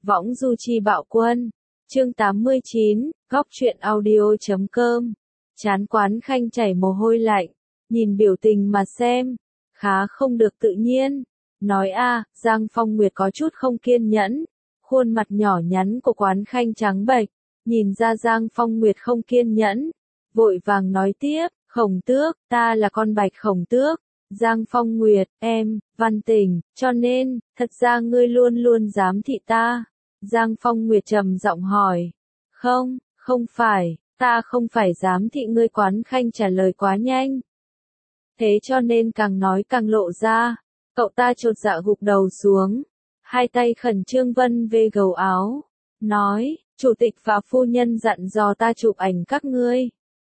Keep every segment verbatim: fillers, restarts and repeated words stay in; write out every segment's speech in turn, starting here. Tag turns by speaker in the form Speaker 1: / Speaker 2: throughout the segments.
Speaker 1: Võng du chi bạo quân. Chương tám mươi chín, góc truyện audio chấm com. Chán Quán Khanh chảy mồ hôi lạnh, nhìn biểu tình mà xem, khá không được tự nhiên. Nói a, Giang Phong Nguyệt có chút không kiên nhẫn, khuôn mặt nhỏ nhắn của Quán Khanh trắng bệch, nhìn ra Giang Phong Nguyệt không kiên nhẫn, vội vàng nói tiếp, Khổng Tước, ta là con Bạch Khổng Tước. Giang Phong Nguyệt, em, Văn Tình, cho nên, thật ra ngươi luôn luôn giám thị ta. Giang Phong Nguyệt trầm giọng hỏi. Không, không phải, ta không phải giám thị ngươi. Quán Khanh trả lời quá nhanh. Thế cho nên càng nói càng lộ ra, cậu ta chột dạ gục đầu xuống, hai tay khẩn trương vân về gầu áo, nói, chủ tịch và phu nhân dặn dò ta chụp ảnh các ngươi.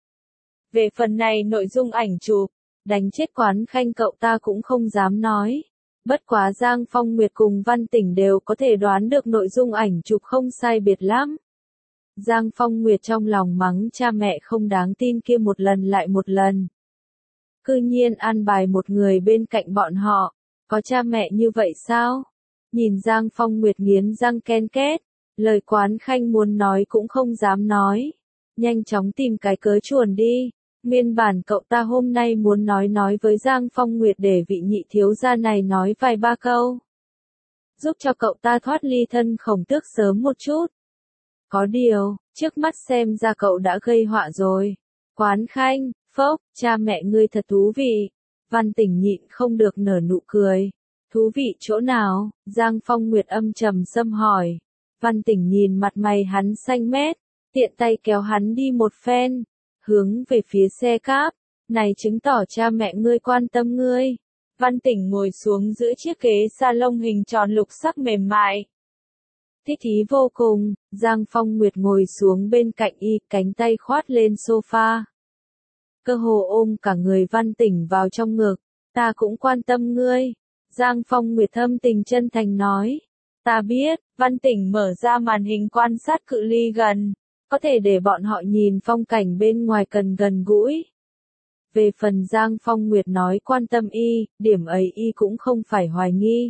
Speaker 1: Về phần này nội dung ảnh chụp, đánh chết Quán Khanh cậu ta cũng không dám nói. Bất quá Giang Phong Nguyệt cùng Văn Tỉnh đều có thể đoán được nội dung ảnh chụp không sai biệt lắm. Giang Phong Nguyệt trong lòng mắng cha mẹ không đáng tin kia một lần lại một lần. Cư nhiên an bài một người bên cạnh bọn họ, có cha mẹ như vậy sao? Nhìn Giang Phong Nguyệt nghiến răng ken két, lời Quán Khanh muốn nói cũng không dám nói. Nhanh chóng tìm cái cớ chuồn đi. Nguyên bản cậu ta hôm nay muốn nói nói với Giang Phong Nguyệt để vị nhị thiếu gia này nói vài ba câu. Giúp cho cậu ta thoát ly thân Khổng Tước sớm một chút. Có điều, trước mắt xem ra cậu đã gây họa rồi. Quán Khanh, phốc, cha mẹ ngươi thật thú vị. Văn Tỉnh nhịn không được nở nụ cười. Thú vị chỗ nào? Giang Phong Nguyệt âm trầm xâm hỏi. Văn Tỉnh nhìn mặt mày hắn xanh mét, tiện tay kéo hắn đi một phen, hướng về phía xe cáp, này chứng tỏ cha mẹ ngươi quan tâm ngươi. Văn Tỉnh ngồi xuống giữa chiếc ghế salon hình tròn lục sắc mềm mại. Thích thí vô cùng, Giang Phong Nguyệt ngồi xuống bên cạnh y, cánh tay khoát lên sofa. Cơ hồ ôm cả người Văn Tỉnh vào trong ngực, ta cũng quan tâm ngươi. Giang Phong Nguyệt thâm tình chân thành nói. Ta biết, Văn Tỉnh mở ra màn hình quan sát cự ly gần. Có thể để bọn họ nhìn phong cảnh bên ngoài cần gần gũi. Về phần Giang Phong Nguyệt nói quan tâm y, điểm ấy y cũng không phải hoài nghi.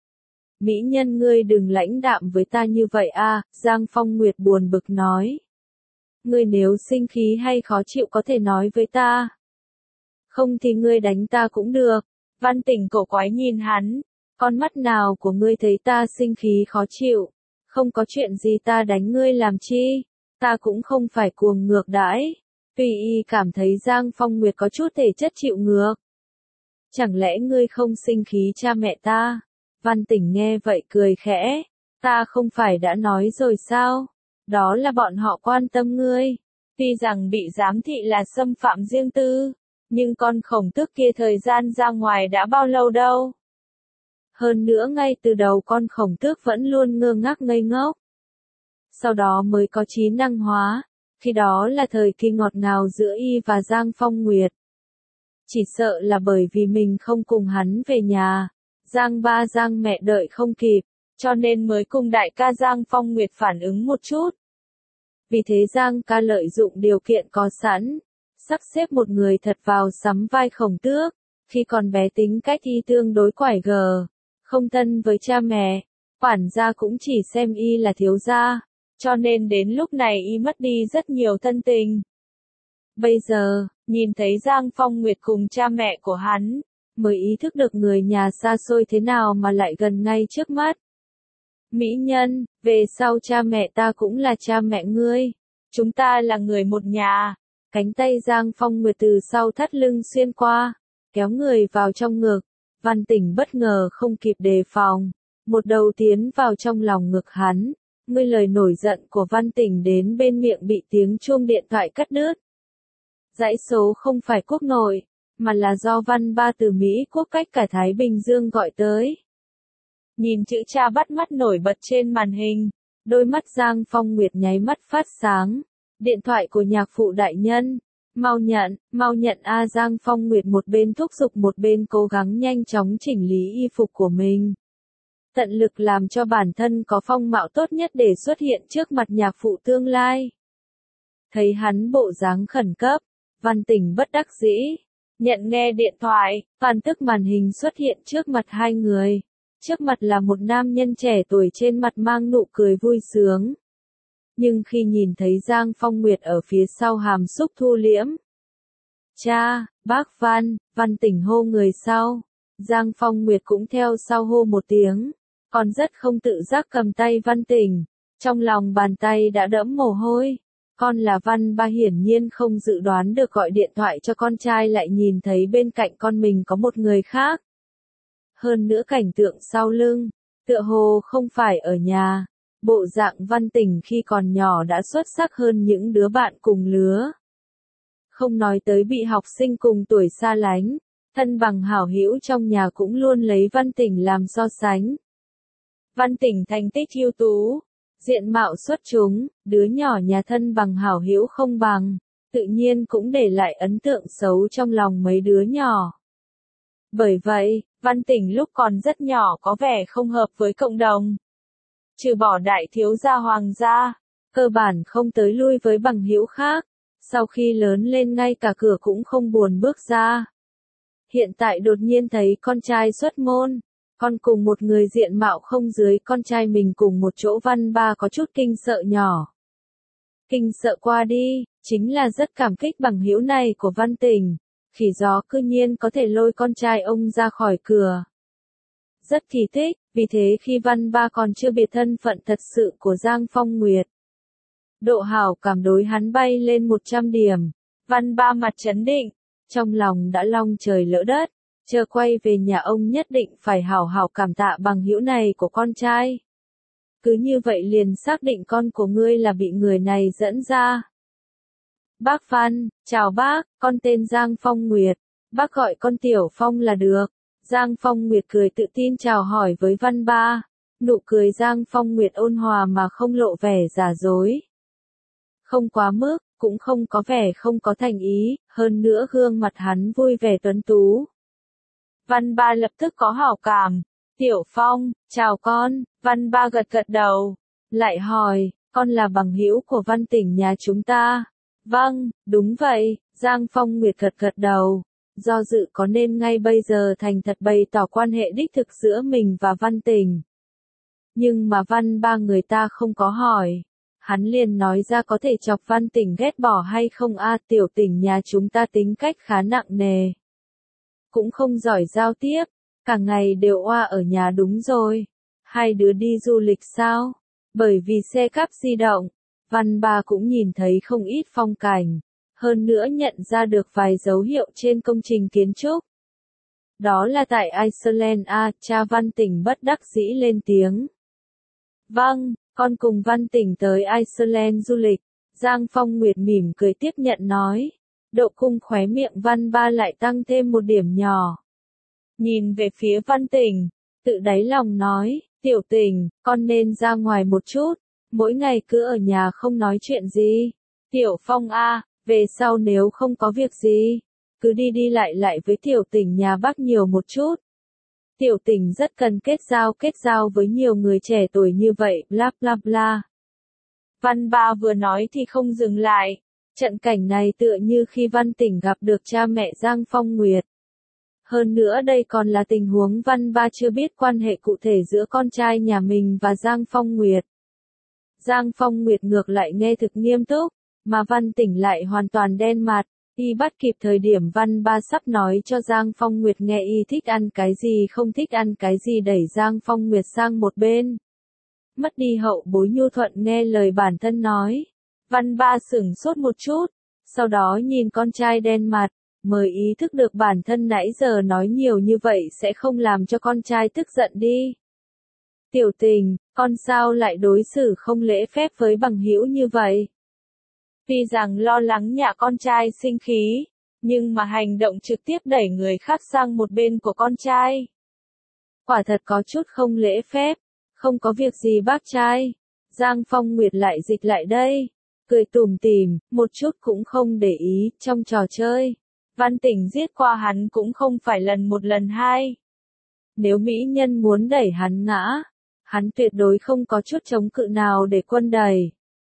Speaker 1: Mỹ nhân ngươi đừng lãnh đạm với ta như vậy a, Giang Phong Nguyệt buồn bực nói. Ngươi nếu sinh khí hay khó chịu có thể nói với ta. Không thì ngươi đánh ta cũng được. Văn Tỉnh cổ quái nhìn hắn. Con mắt nào của ngươi thấy ta sinh khí khó chịu? Không có chuyện gì ta đánh ngươi làm chi? Ta cũng không phải cuồng ngược đãi. Tuy y cảm thấy Giang Phong Nguyệt có chút thể chất chịu ngược. Chẳng lẽ ngươi không sinh khí cha mẹ ta? Văn Tỉnh nghe vậy cười khẽ. Ta không phải đã nói rồi sao? Đó là bọn họ quan tâm ngươi. Tuy rằng bị giám thị là xâm phạm riêng tư, nhưng con Khổng Tước kia thời gian ra ngoài đã bao lâu đâu? Hơn nữa ngay từ đầu con Khổng Tước vẫn luôn ngơ ngác ngây ngốc. Sau đó mới có trí năng hóa, khi đó là thời kỳ ngọt ngào giữa y và Giang Phong Nguyệt. Chỉ sợ là bởi vì mình không cùng hắn về nhà, Giang ba Giang mẹ đợi không kịp, cho nên mới cùng đại ca Giang Phong Nguyệt phản ứng một chút. Vì thế Giang ca lợi dụng điều kiện có sẵn, sắp xếp một người thật vào sắm vai Khổng Tước, khi còn bé tính cách y tương đối quải gở, không thân với cha mẹ, quản gia cũng chỉ xem y là thiếu gia. Cho nên đến lúc này y mất đi rất nhiều thân tình. Bây giờ, nhìn thấy Giang Phong Nguyệt cùng cha mẹ của hắn, mới ý thức được người nhà xa xôi thế nào mà lại gần ngay trước mắt. Mỹ nhân, về sau cha mẹ ta cũng là cha mẹ ngươi. Chúng ta là người một nhà. Cánh tay Giang Phong Nguyệt từ sau thắt lưng xuyên qua, kéo người vào trong ngực. Văn Tỉnh bất ngờ không kịp đề phòng, một đầu tiến vào trong lòng ngực hắn. Ngươi lời nổi giận của Văn Tỉnh đến bên miệng bị tiếng chuông điện thoại cắt đứt. Dãy số không phải quốc nội, mà là do Văn Ba từ Mỹ quốc cách cả Thái Bình Dương gọi tới. Nhìn chữ cha bắt mắt nổi bật trên màn hình, đôi mắt Giang Phong Nguyệt nháy mắt phát sáng. Điện thoại của nhạc phụ đại nhân. Mau nhận, mau nhận a Giang Phong Nguyệt một bên thúc giục một bên cố gắng nhanh chóng chỉnh lý y phục của mình. Tận lực làm cho bản thân có phong mạo tốt nhất để xuất hiện trước mặt nhạc phụ tương lai. Thấy hắn bộ dáng khẩn cấp, Văn Tỉnh bất đắc dĩ, nhận nghe điện thoại, toàn tức màn hình xuất hiện trước mặt hai người. Trước mặt là một nam nhân trẻ tuổi trên mặt mang nụ cười vui sướng. Nhưng khi nhìn thấy Giang Phong Nguyệt ở phía sau hàm xúc thu liễm. Cha, bác Văn, Văn Tỉnh hô người sau. Giang Phong Nguyệt cũng theo sau hô một tiếng. Còn rất không tự giác cầm tay Văn Tỉnh. Trong lòng bàn tay đã đẫm mồ hôi. Con là Văn Ba hiển nhiên không dự đoán được gọi điện thoại cho con trai lại nhìn thấy bên cạnh con mình có một người khác. Hơn nữa cảnh tượng sau lưng, tựa hồ không phải ở nhà. Bộ dạng Văn Tỉnh khi còn nhỏ đã xuất sắc hơn những đứa bạn cùng lứa. Không nói tới bị học sinh cùng tuổi xa lánh, thân bằng hảo hữu trong nhà cũng luôn lấy Văn Tỉnh làm so sánh. Văn Tỉnh thành tích ưu tú, diện mạo xuất chúng, đứa nhỏ nhà thân bằng hảo hữu không bằng, tự nhiên cũng để lại ấn tượng xấu trong lòng mấy đứa nhỏ. Bởi vậy, Văn Tỉnh lúc còn rất nhỏ có vẻ không hợp với cộng đồng. Trừ bỏ đại thiếu gia Hoàng gia, cơ bản không tới lui với bằng hữu khác, sau khi lớn lên ngay cả cửa cũng không buồn bước ra. Hiện tại đột nhiên thấy con trai xuất môn, con cùng một người diện mạo không dưới con trai mình cùng một chỗ, Văn Ba có chút kinh sợ nhỏ. Kinh sợ qua đi, chính là rất cảm kích bằng hữu này của Văn Tỉnh, khỉ gió cư nhiên có thể lôi con trai ông ra khỏi cửa. Rất kỳ thích, vì thế khi Văn Ba còn chưa biết thân phận thật sự của Giang Phong Nguyệt. Độ hảo cảm đối hắn bay lên một trăm điểm, Văn Ba mặt trấn định, trong lòng đã long trời lỡ đất, chờ quay về nhà ông nhất định phải hảo hảo cảm tạ bằng hữu này của con trai. Cứ như vậy liền xác định con của ngươi là bị người này dẫn ra. Bác Văn, chào bác, con tên Giang Phong Nguyệt, bác gọi con Tiểu Phong là được. Giang Phong Nguyệt cười tự tin chào hỏi với Văn Ba, nụ cười Giang Phong Nguyệt ôn hòa mà không lộ vẻ giả dối. Không quá mức, cũng không có vẻ không có thành ý, hơn nữa gương mặt hắn vui vẻ tuấn tú. Văn Ba lập tức có hảo cảm. Tiểu Phong, chào con, Văn Ba gật gật đầu, lại hỏi, con là bằng hữu của Văn Tỉnh nhà chúng ta. Vâng, đúng vậy, Giang Phong Nguyệt gật gật đầu. Do dự có nên ngay bây giờ thành thật bày tỏ quan hệ đích thực giữa mình và Văn Tỉnh. Nhưng mà Văn Ba người ta không có hỏi. Hắn liền nói ra có thể chọc Văn Tỉnh ghét bỏ hay không a, Tiểu Tỉnh nhà chúng ta tính cách khá nặng nề. Cũng không giỏi giao tiếp, cả ngày đều oa ở nhà đúng rồi. Hai đứa đi du lịch sao? Bởi vì xe cáp di động, Văn Ba cũng nhìn thấy không ít phong cảnh. Hơn nữa nhận ra được vài dấu hiệu trên công trình kiến trúc. Đó là tại Iceland a, cha Văn Tỉnh bất đắc dĩ lên tiếng. Vâng, con cùng Văn Tỉnh tới Iceland du lịch. Giang Phong Nguyệt mỉm cười tiếp nhận nói. Độ cung khóe miệng Văn Ba lại tăng thêm một điểm nhỏ. Nhìn về phía Văn Tỉnh, tự đáy lòng nói, Tiểu Tỉnh, con nên ra ngoài một chút, mỗi ngày cứ ở nhà không nói chuyện gì. Tiểu Phong a, về sau nếu không có việc gì, cứ đi đi lại lại với Tiểu Tỉnh nhà bác nhiều một chút. Tiểu Tỉnh rất cần kết giao kết giao với nhiều người trẻ tuổi như vậy, bla bla bla. Văn Ba vừa nói thì không dừng lại. Trận cảnh này tựa như khi Văn Tỉnh gặp được cha mẹ Giang Phong Nguyệt. Hơn nữa đây còn là tình huống Văn Ba chưa biết quan hệ cụ thể giữa con trai nhà mình và Giang Phong Nguyệt. Giang Phong Nguyệt ngược lại nghe thực nghiêm túc, mà Văn Tỉnh lại hoàn toàn đen mặt. Y bắt kịp thời điểm Văn Ba sắp nói cho Giang Phong Nguyệt nghe y thích ăn cái gì không thích ăn cái gì, đẩy Giang Phong Nguyệt sang một bên. Mất đi hậu bối nhu thuận nghe lời bản thân nói. Văn Ba sửng sốt một chút, sau đó nhìn con trai đen mặt, mới ý thức được bản thân nãy giờ nói nhiều như vậy sẽ không làm cho con trai tức giận đi. Tiểu Tình, con sao lại đối xử không lễ phép với bằng hữu như vậy? Tuy rằng lo lắng nhà con trai sinh khí, nhưng mà hành động trực tiếp đẩy người khác sang một bên của con trai. Quả thật có chút không lễ phép, không có việc gì bác trai. Giang Phong Nguyệt lại dịch lại đây, cười tủm tỉm, một chút cũng không để ý, trong trò chơi. Văn Tỉnh giết qua hắn cũng không phải lần một lần hai. Nếu mỹ nhân muốn đẩy hắn ngã, hắn tuyệt đối không có chút chống cự nào để quân đẩy.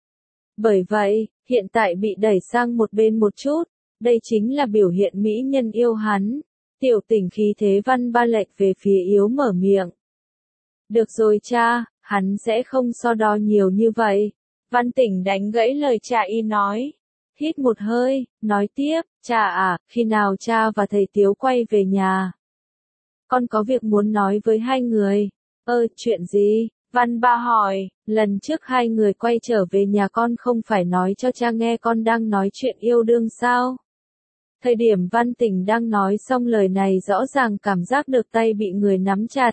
Speaker 1: Bởi vậy, hiện tại bị đẩy sang một bên một chút, đây chính là biểu hiện mỹ nhân yêu hắn. Tiểu Tỉnh khí thế Văn Ba lệch về phía yếu mở miệng. Được rồi cha, hắn sẽ không so đo nhiều như vậy. Văn Tỉnh đánh gãy lời cha y nói. Hít một hơi, nói tiếp, cha à, khi nào cha và thầy Tiếu quay về nhà? Con có việc muốn nói với hai người. Ơ, chuyện gì? Văn Ba hỏi, lần trước hai người quay trở về nhà con không phải nói cho cha nghe con đang nói chuyện yêu đương sao? Thời điểm Văn Tỉnh đang nói xong lời này rõ ràng cảm giác được tay bị người nắm chặt.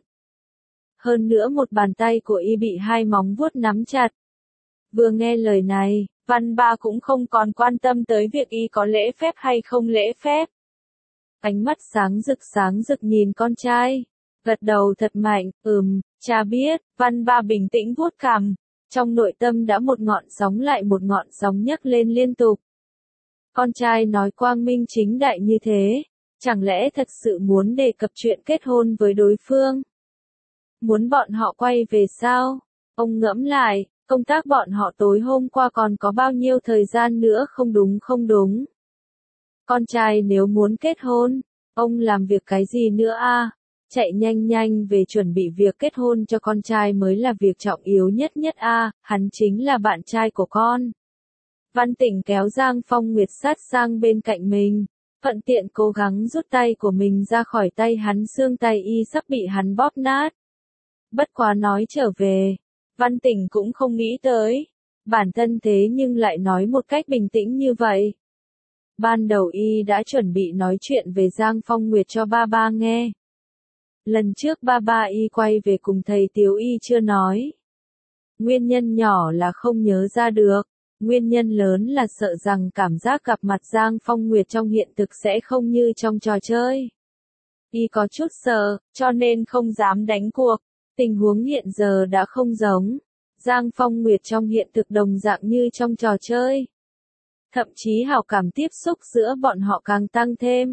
Speaker 1: Hơn nữa một bàn tay của y bị hai móng vuốt nắm chặt. Vừa nghe lời này, Văn Ba cũng không còn quan tâm tới việc y có lễ phép hay không lễ phép. Ánh mắt sáng rực sáng rực nhìn con trai. Gật đầu thật mạnh, ừm, cha biết, Văn Ba bình tĩnh vuốt cằm. Trong nội tâm đã một ngọn sóng lại một ngọn sóng nhấc lên liên tục. Con trai nói quang minh chính đại như thế, chẳng lẽ thật sự muốn đề cập chuyện kết hôn với đối phương? Muốn bọn họ quay về sao? Ông ngẫm lại, công tác bọn họ tối hôm qua còn có bao nhiêu thời gian nữa không đúng không đúng. Con trai nếu muốn kết hôn, ông làm việc cái gì nữa a? Chạy nhanh nhanh về chuẩn bị việc kết hôn cho con trai mới là việc trọng yếu nhất nhất a, hắn chính là bạn trai của con. Văn Tỉnh kéo Giang Phong Nguyệt sát sang bên cạnh mình, thuận tiện cố gắng rút tay của mình ra khỏi tay hắn, xương tay y sắp bị hắn bóp nát. Bất quá nói trở về, Văn Tỉnh cũng không nghĩ tới, bản thân thế nhưng lại nói một cách bình tĩnh như vậy. Ban đầu y đã chuẩn bị nói chuyện về Giang Phong Nguyệt cho ba ba nghe. Lần trước ba ba y quay về cùng thầy Tiếu y chưa nói. Nguyên nhân nhỏ là không nhớ ra được, nguyên nhân lớn là sợ rằng cảm giác gặp mặt Giang Phong Nguyệt trong hiện thực sẽ không như trong trò chơi. Y có chút sợ, cho nên không dám đánh cuộc. Tình huống hiện giờ đã không giống. Giang Phong Nguyệt trong hiện thực đồng dạng như trong trò chơi. Thậm chí hảo cảm tiếp xúc giữa bọn họ càng tăng thêm.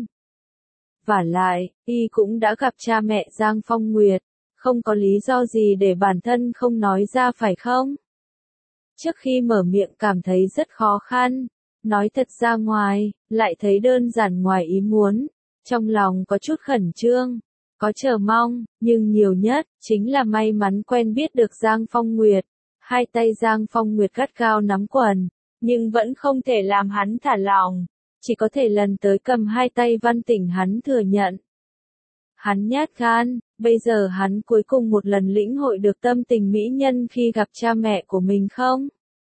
Speaker 1: Vả lại, y cũng đã gặp cha mẹ Giang Phong Nguyệt, không có lý do gì để bản thân không nói ra phải không? Trước khi mở miệng cảm thấy rất khó khăn, nói thật ra ngoài, lại thấy đơn giản ngoài ý muốn, trong lòng có chút khẩn trương, có chờ mong, nhưng nhiều nhất, chính là may mắn quen biết được Giang Phong Nguyệt. Hai tay Giang Phong Nguyệt gắt gao nắm quần, nhưng vẫn không thể làm hắn thả lỏng, chỉ có thể lần tới cầm hai tay Văn Tỉnh hắn thừa nhận. Hắn nhát gan, bây giờ hắn cuối cùng một lần lĩnh hội được tâm tình mỹ nhân khi gặp cha mẹ của mình không?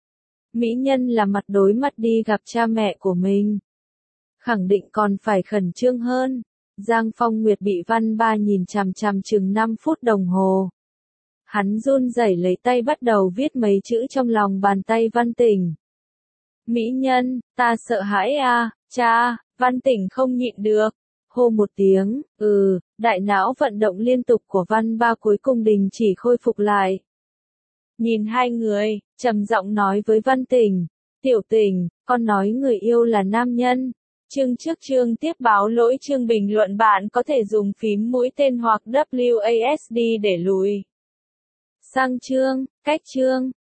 Speaker 1: Mỹ nhân là mặt đối mặt đi gặp cha mẹ của mình. Khẳng định còn phải khẩn trương hơn. Giang Phong Nguyệt bị Văn Ba nhìn chằm chằm chừng năm phút đồng hồ. Hắn run rẩy lấy tay bắt đầu viết mấy chữ trong lòng bàn tay Văn Tỉnh. Mỹ nhân, ta sợ hãi à, cha, Văn Tỉnh không nhịn được. Hô một tiếng, ừ, đại não vận động liên tục của Văn Ba cuối cùng đình chỉ khôi phục lại. Nhìn hai người, trầm giọng nói với Văn Tỉnh, Tiểu Tỉnh, con nói người yêu là nam nhân. Chương trước chương tiếp báo lỗi chương bình luận bạn có thể dùng phím mũi tên hoặc W A S D để lùi sang chương, cách chương.